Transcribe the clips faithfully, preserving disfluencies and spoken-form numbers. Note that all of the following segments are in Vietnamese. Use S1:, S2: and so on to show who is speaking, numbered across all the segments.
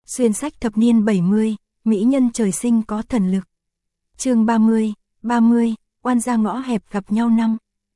S1: Xuyên sách thập niên bảy mươi, mỹ nhân trời sinh có thần lực. Chương ba mươi, ba mươi, oan gia ngõ hẹp gặp nhau năm.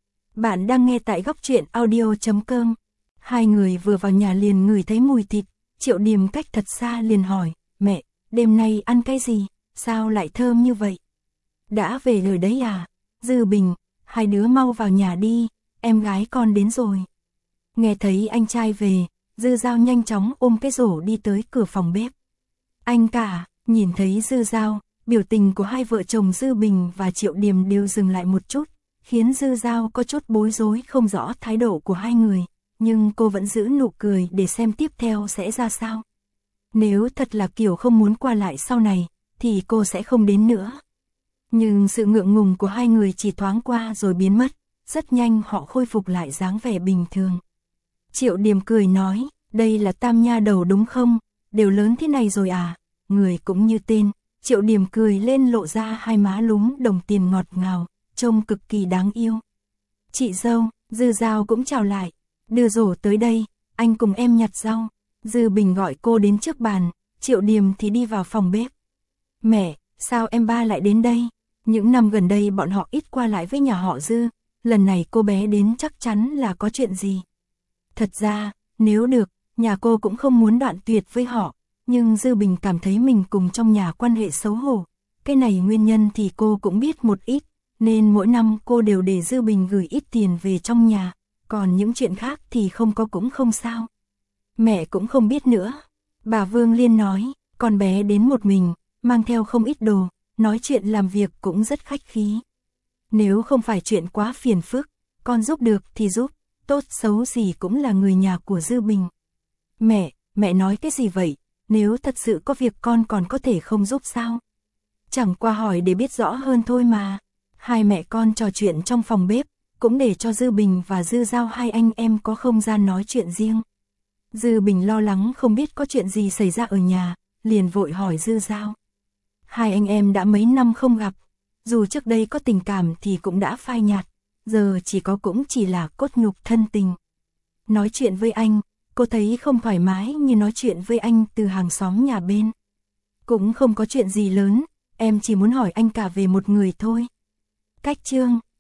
S1: Bạn đang nghe tại góc truyện audio chấm com. Hai người vừa vào nhà liền ngửi thấy mùi thịt, Triệu Điềm cách thật xa liền hỏi, mẹ, đêm nay ăn cái gì, sao lại thơm như vậy? Đã về rồi đấy à? Dư Bình, hai đứa mau vào nhà đi, em gái con đến rồi. Nghe thấy anh trai về, Dư Dao nhanh chóng ôm cái rổ đi tới cửa phòng bếp. Anh cả, nhìn thấy Dư Dao, biểu tình của hai vợ chồng Dư Bình và Triệu Điềm đều dừng lại một chút, khiến Dư Dao có chút bối rối không rõ thái độ của hai người, nhưng cô vẫn giữ nụ cười để xem tiếp theo sẽ ra sao. Nếu thật là kiểu không muốn qua lại sau này, thì cô sẽ không đến nữa. Nhưng sự ngượng ngùng của hai người chỉ thoáng qua rồi biến mất, rất nhanh họ khôi phục lại dáng vẻ bình thường. Triệu Điềm cười nói, đây là tam nha đầu đúng không, đều lớn thế này rồi à, người cũng như tên. Triệu Điềm cười lên lộ ra hai má lúm đồng tiền ngọt ngào, trông cực kỳ đáng yêu. Chị dâu, Dư Dao cũng chào lại, đưa rổ tới đây, anh cùng em nhặt rau. Dư Bình gọi cô đến trước bàn, Triệu Điềm thì đi vào phòng bếp. Mẹ, sao em ba lại đến đây? Những năm gần đây bọn họ ít qua lại với nhà họ Dư, lần này cô bé đến chắc chắn là có chuyện gì. Thật ra, nếu được, nhà cô cũng không muốn đoạn tuyệt với họ, nhưng Dư Bình cảm thấy mình cùng trong nhà quan hệ xấu hổ. Cái này nguyên nhân thì cô cũng biết một ít, nên mỗi năm cô đều để Dư Bình gửi ít tiền về trong nhà, còn những chuyện khác thì không có cũng không sao. Mẹ cũng không biết nữa. Bà Vương Liên nói, con bé đến một mình, mang theo không ít đồ, nói chuyện làm việc cũng rất khách khí. Nếu không phải chuyện quá phiền phức, con giúp được thì giúp, tốt xấu gì cũng là người nhà của Dư Bình. Mẹ, mẹ nói cái gì vậy? Nếu thật sự có việc con còn có thể không giúp sao? Chẳng qua hỏi để biết rõ hơn thôi mà. Hai mẹ con trò chuyện trong phòng bếp, cũng để cho Dư Bình và Dư Dao hai anh em có không gian nói chuyện riêng. Dư Bình lo lắng không biết có chuyện gì xảy ra ở nhà, liền vội hỏi Dư Dao. Hai anh em đã mấy năm không gặp, dù trước đây có tình cảm thì cũng đã phai nhạt, giờ chỉ có cũng chỉ là cốt nhục thân tình. Nói chuyện với anh, cô thấy không thoải mái như nói chuyện với anh từ hàng xóm nhà bên. Cũng không có chuyện gì lớn, em chỉ muốn hỏi anh cả về một người thôi. Cách chương